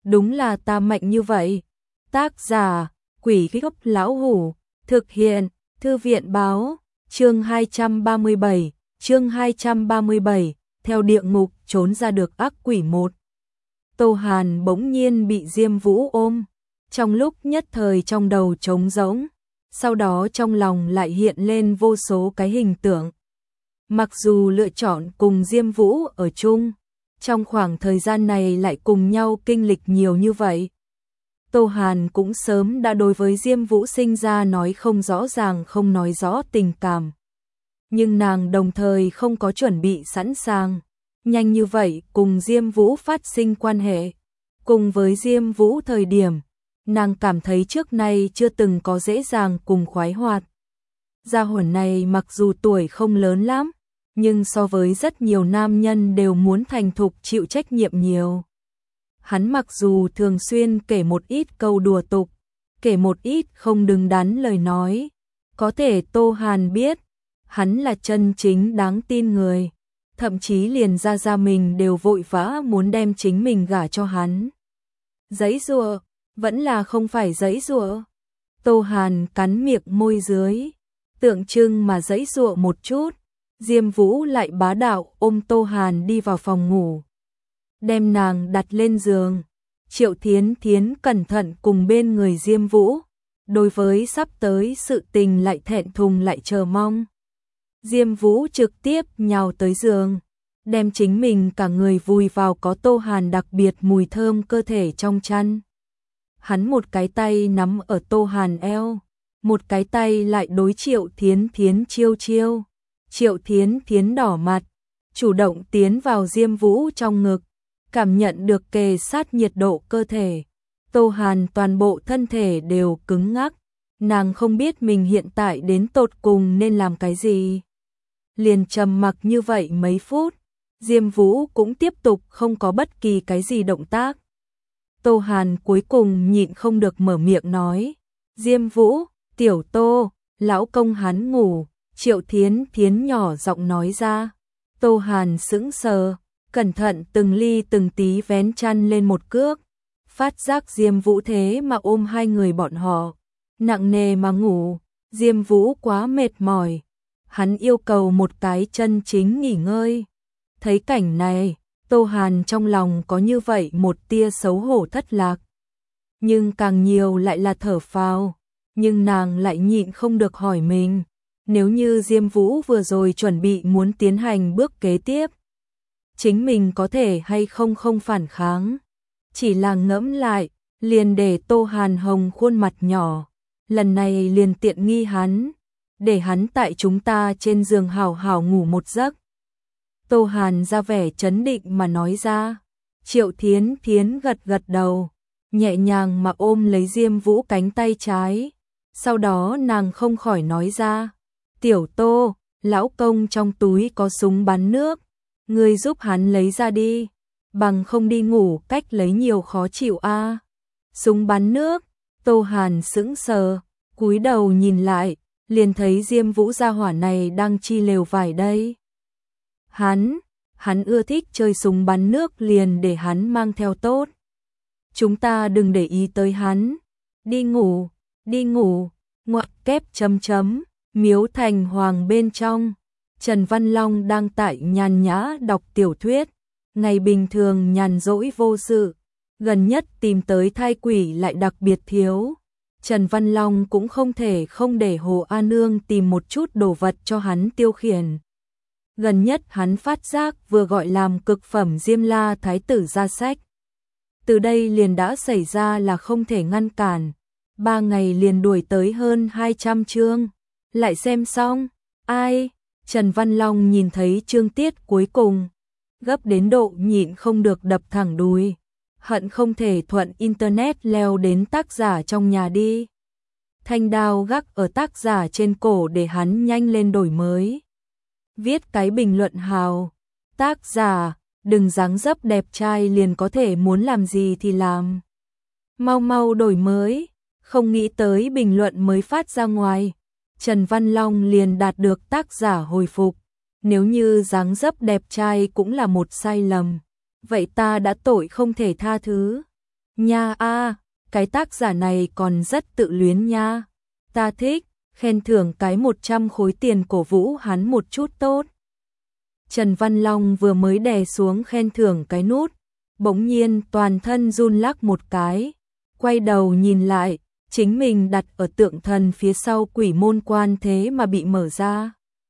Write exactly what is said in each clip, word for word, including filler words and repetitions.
đúng là ta mạnh như vậy. Tác giả, Quỷ Gốc Lão Hủ, thực hiện, Thư viện báo, chương hai trăm ba mươi bảy, chương hai trăm ba mươi bảy, theo địa ngục trốn ra được ác quỷ một. Tô Hàn bỗng nhiên bị Diêm Vũ ôm, trong lúc nhất thời trong đầu trống rỗng, sau đó trong lòng lại hiện lên vô số cái hình tượng. Mặc dù lựa chọn cùng Diêm Vũ ở chung, trong khoảng thời gian này lại cùng nhau kinh lịch nhiều như vậy, Tô Hàn cũng sớm đã đối với Diêm Vũ sinh ra nói không rõ ràng không nói rõ tình cảm. Nhưng nàng đồng thời không có chuẩn bị sẵn sàng, nhanh như vậy cùng Diêm Vũ phát sinh quan hệ. Cùng với Diêm Vũ thời điểm, nàng cảm thấy trước nay chưa từng có dễ dàng cùng khoái hoạt. Gia hỏa này mặc dù tuổi không lớn lắm, nhưng so với rất nhiều nam nhân đều muốn thành thục chịu trách nhiệm nhiều. Hắn mặc dù thường xuyên kể một ít câu đùa tục, kể một ít không đứng đắn lời nói, có thể Tô Hàn biết, hắn là chân chính đáng tin người, thậm chí liền ra ra mình đều vội vã muốn đem chính mình gả cho hắn. Giãy giụa, vẫn là không phải giãy giụa. Tô Hàn cắn miệng môi dưới, tượng trưng mà giãy giụa một chút, Diêm Vũ lại bá đạo ôm Tô Hàn đi vào phòng ngủ, đem nàng đặt lên giường. Triệu Thiến Thiến cẩn thận cùng bên người Diêm Vũ, đối với sắp tới sự tình lại thẹn thùng lại chờ mong. Diêm Vũ trực tiếp nhào tới giường, đem chính mình cả người vùi vào có Tô Hàn đặc biệt mùi thơm cơ thể trong chăn. Hắn một cái tay nắm ở Tô Hàn eo, một cái tay lại đối Triệu Thiến Thiến chiêu chiêu. Triệu Thiến Thiến đỏ mặt, chủ động tiến vào Diêm Vũ trong ngực, cảm nhận được kề sát nhiệt độ cơ thể. Tô Hàn toàn bộ thân thể đều cứng ngắc, nàng không biết mình hiện tại đến tột cùng nên làm cái gì. Liền trầm mặc như vậy mấy phút, Diêm Vũ cũng tiếp tục không có bất kỳ cái gì động tác. Tô Hàn cuối cùng nhịn không được mở miệng nói, Diêm Vũ, tiểu Tô, lão công hắn ngủ. Triệu Thiến Thiến nhỏ giọng nói ra. Tô Hàn sững sờ, cẩn thận từng ly từng tí vén chăn lên một cước, phát giác Diêm Vũ thế mà ôm hai người bọn họ, nặng nề mà ngủ. Diêm Vũ quá mệt mỏi, hắn yêu cầu một cái chân chính nghỉ ngơi. Thấy cảnh này, Tô Hàn trong lòng có như vậy một tia xấu hổ thất lạc, nhưng càng nhiều lại là thở phào. Nhưng nàng lại nhịn không được hỏi mình, nếu như Diêm Vũ vừa rồi chuẩn bị muốn tiến hành bước kế tiếp, chính mình có thể hay không không phản kháng. Chỉ là ngẫm lại, liền để Tô Hàn hồng khuôn mặt nhỏ, lần này liền tiện nghi hắn, để hắn tại chúng ta trên giường hảo hảo ngủ một giấc. Tô Hàn ra vẻ trấn định mà nói ra. Triệu Thiến Thiến gật gật đầu, nhẹ nhàng mà ôm lấy Diêm Vũ cánh tay trái, sau đó nàng không khỏi nói ra, tiểu Tô, lão công trong túi có súng bắn nước, ngươi giúp hắn lấy ra đi, bằng không đi ngủ cách lấy nhiều khó chịu a. À. Súng bắn nước. Tô Hàn sững sờ, cúi đầu nhìn lại, liền thấy Diêm Vũ gia hỏa này đang chi lều vải đây. Hắn, hắn ưa thích chơi súng bắn nước liền để hắn mang theo tốt. Chúng ta đừng để ý tới hắn, đi ngủ, đi ngủ, ngoặc kép chấm chấm. Miếu Thành Hoàng bên trong, Trần Văn Long đang tại nhàn nhã đọc tiểu thuyết, ngày bình thường nhàn rỗi vô sự, gần nhất tìm tới thai quỷ lại đặc biệt thiếu. Trần Văn Long cũng không thể không để Hồ A Nương tìm một chút đồ vật cho hắn tiêu khiển. Gần nhất hắn phát giác vừa gọi làm cực phẩm Diêm La Thái tử ra sách. Từ đây liền đã xảy ra là không thể ngăn cản, ba ngày liền đuổi tới hơn hai trăm chương. Lại xem xong, ai? Trần Văn Long nhìn thấy chương tiết cuối cùng, gấp đến độ nhịn không được đập thẳng đùi, hận không thể thuận internet leo đến tác giả trong nhà đi. Thanh đao gác ở tác giả trên cổ để hắn nhanh lên đổi mới. Viết cái bình luận hào, tác giả, đừng dáng dấp đẹp trai liền có thể muốn làm gì thì làm. Mau mau đổi mới, không nghĩ tới bình luận mới phát ra ngoài. Trần Văn Long liền đạt được tác giả hồi phục, nếu như dáng dấp đẹp trai cũng là một sai lầm, vậy ta đã tội không thể tha thứ. Nha a, cái tác giả này còn rất tự luyến nha. Ta thích, khen thưởng cái một trăm khối tiền cổ vũ hắn một chút tốt. Trần Văn Long vừa mới đè xuống khen thưởng cái nút, bỗng nhiên toàn thân run lắc một cái, quay đầu nhìn lại, chính mình đặt ở tượng thần phía sau quỷ môn quan thế mà bị mở ra.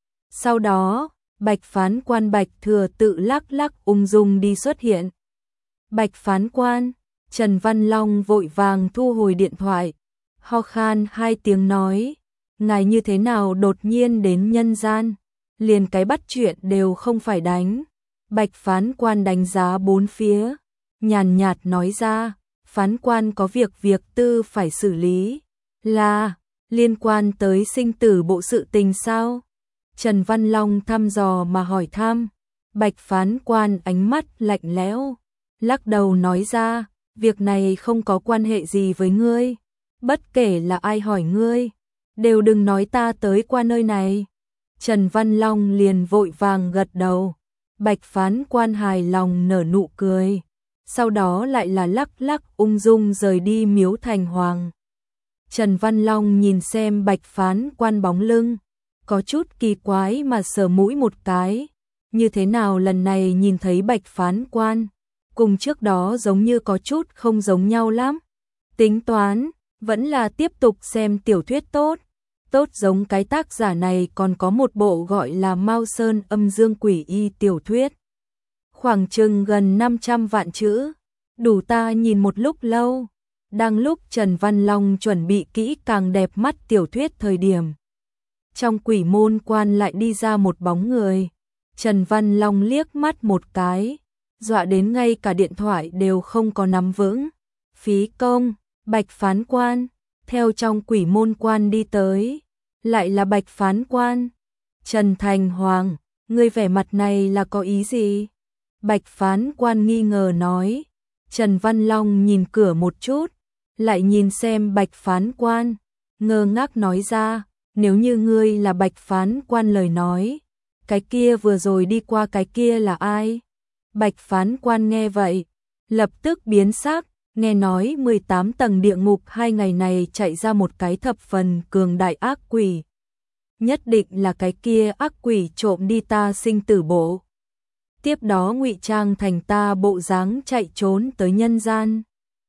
Sau đó, Bạch Phán Quan Bạch Thừa tự lắc lắc ung dung đi xuất hiện. Bạch Phán Quan, Trần Văn Long vội vàng thu hồi điện thoại, ho khan hai tiếng nói, ngài như thế nào đột nhiên đến nhân gian, liền cái bắt chuyện đều không phải đánh. Bạch Phán Quan đánh giá bốn phía, nhàn nhạt nói ra, phán quan có việc việc tư phải xử lý, là liên quan tới sinh tử bộ sự tình sao? Trần Văn Long thăm dò mà hỏi thăm. Bạch Phán Quan ánh mắt lạnh lẽo, lắc đầu nói ra, việc này không có quan hệ gì với ngươi, bất kể là ai hỏi ngươi, đều đừng nói ta tới qua nơi này. Trần Văn Long liền vội vàng gật đầu. Bạch Phán Quan hài lòng nở nụ cười, sau đó lại là lắc lắc ung dung rời đi miếu thành hoàng. Trần Văn Long nhìn xem Bạch Phán Quan bóng lưng, có chút kỳ quái mà sờ mũi một cái, như thế nào lần này nhìn thấy Bạch Phán Quan, cùng trước đó giống như có chút không giống nhau lắm. Tính toán, vẫn là tiếp tục xem tiểu thuyết tốt. Tốt giống cái tác giả này còn có một bộ gọi là Mao Sơn Âm Dương Quỷ Y tiểu thuyết. Khoảng chừng gần năm trăm vạn chữ, đủ ta nhìn một lúc lâu. Đang lúc Trần Văn Long chuẩn bị kỹ càng đẹp mắt tiểu thuyết thời điểm, trong quỷ môn quan lại đi ra một bóng người. Trần Văn Long liếc mắt một cái, dọa đến ngay cả điện thoại đều không có nắm vững. Phí công, Bạch Phán Quan, theo trong quỷ môn quan đi tới, lại là Bạch Phán Quan. Trần Thành Hoàng, ngươi vẻ mặt này là có ý gì? Bạch Phán Quan nghi ngờ nói. Trần Văn Long nhìn cửa một chút, lại nhìn xem Bạch Phán Quan, ngơ ngác nói ra, nếu như ngươi là Bạch Phán Quan lời nói, cái kia vừa rồi đi qua cái kia là ai? Bạch Phán Quan nghe vậy, lập tức biến sắc, nghe nói mười tám tầng địa ngục hai ngày này chạy ra một cái thập phần cường đại ác quỷ. Nhất định là cái kia ác quỷ trộm đi ta sinh tử bộ. Tiếp đó ngụy trang thành ta bộ dáng chạy trốn tới nhân gian.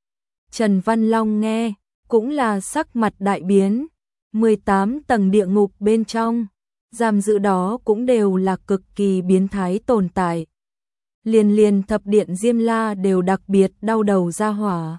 Trần Văn Long nghe, cũng là sắc mặt đại biến. mười tám tầng địa ngục bên trong, giam giữ đó cũng đều là cực kỳ biến thái tồn tại. Liên liên thập điện Diêm La đều đặc biệt đau đầu ra hỏa.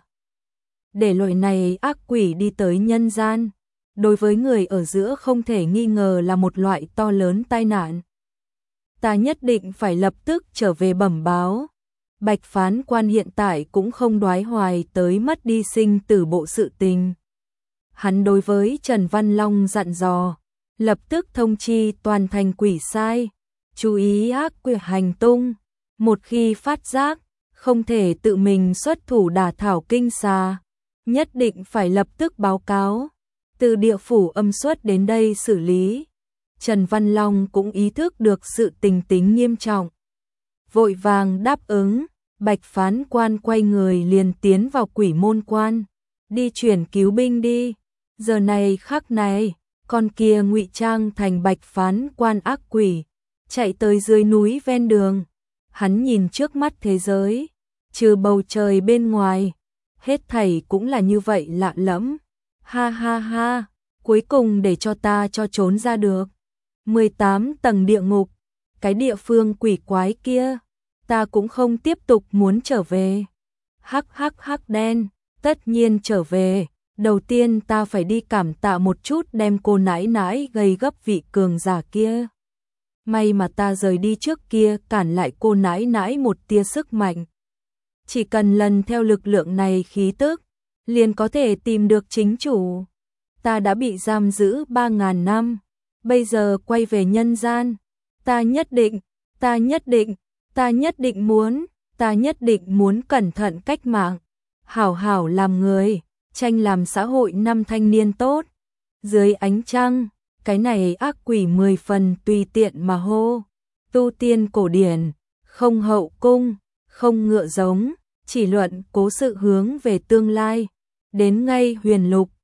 Để loại này ác quỷ đi tới nhân gian, đối với người ở giữa không thể nghi ngờ là một loại to lớn tai nạn. Ta nhất định phải lập tức trở về bẩm báo. Bạch Phán Quan hiện tại cũng không đoái hoài tới mất đi sinh tử bộ sự tình. Hắn đối với Trần Văn Long dặn dò, lập tức thông chi toàn thành quỷ sai, chú ý ác quỷ hành tung, một khi phát giác, không thể tự mình xuất thủ đả thảo kinh xà, nhất định phải lập tức báo cáo, từ địa phủ âm xuất đến đây xử lý. Trần Văn Long cũng ý thức được sự tình tính nghiêm trọng, vội vàng đáp ứng. Bạch Phán Quan quay người liền tiến vào quỷ môn quan, đi chuyển cứu binh đi. Giờ này khắc này, con kia ngụy trang thành Bạch Phán Quan ác quỷ, chạy tới dưới núi ven đường. Hắn nhìn trước mắt thế giới, trừ bầu trời bên ngoài, hết thảy cũng là như vậy lạ lẫm. Ha ha ha, cuối cùng để cho ta cho trốn ra được. mười tám tầng địa ngục, cái địa phương quỷ quái kia, ta cũng không tiếp tục muốn trở về. Hắc hắc hắc đen, tất nhiên trở về. Đầu tiên ta phải đi cảm tạ một chút đem cô nãi nãi gây gấp vị cường giả kia. May mà ta rời đi trước kia cản lại cô nãi nãi một tia sức mạnh. Chỉ cần lần theo lực lượng này khí tức, liền có thể tìm được chính chủ. Ta đã bị giam giữ ba ngàn năm, bây giờ quay về nhân gian. Ta nhất định, ta nhất định, ta nhất định muốn, ta nhất định muốn cẩn thận cách mạng. Hảo hảo làm người, tranh làm xã hội năm thanh niên tốt. Dưới ánh trăng, cái này ác quỷ mười phần tùy tiện mà hô. Tu tiên cổ điển, không hậu cung, không ngựa giống, chỉ luận cố sự hướng về tương lai. Đến ngay huyền lục,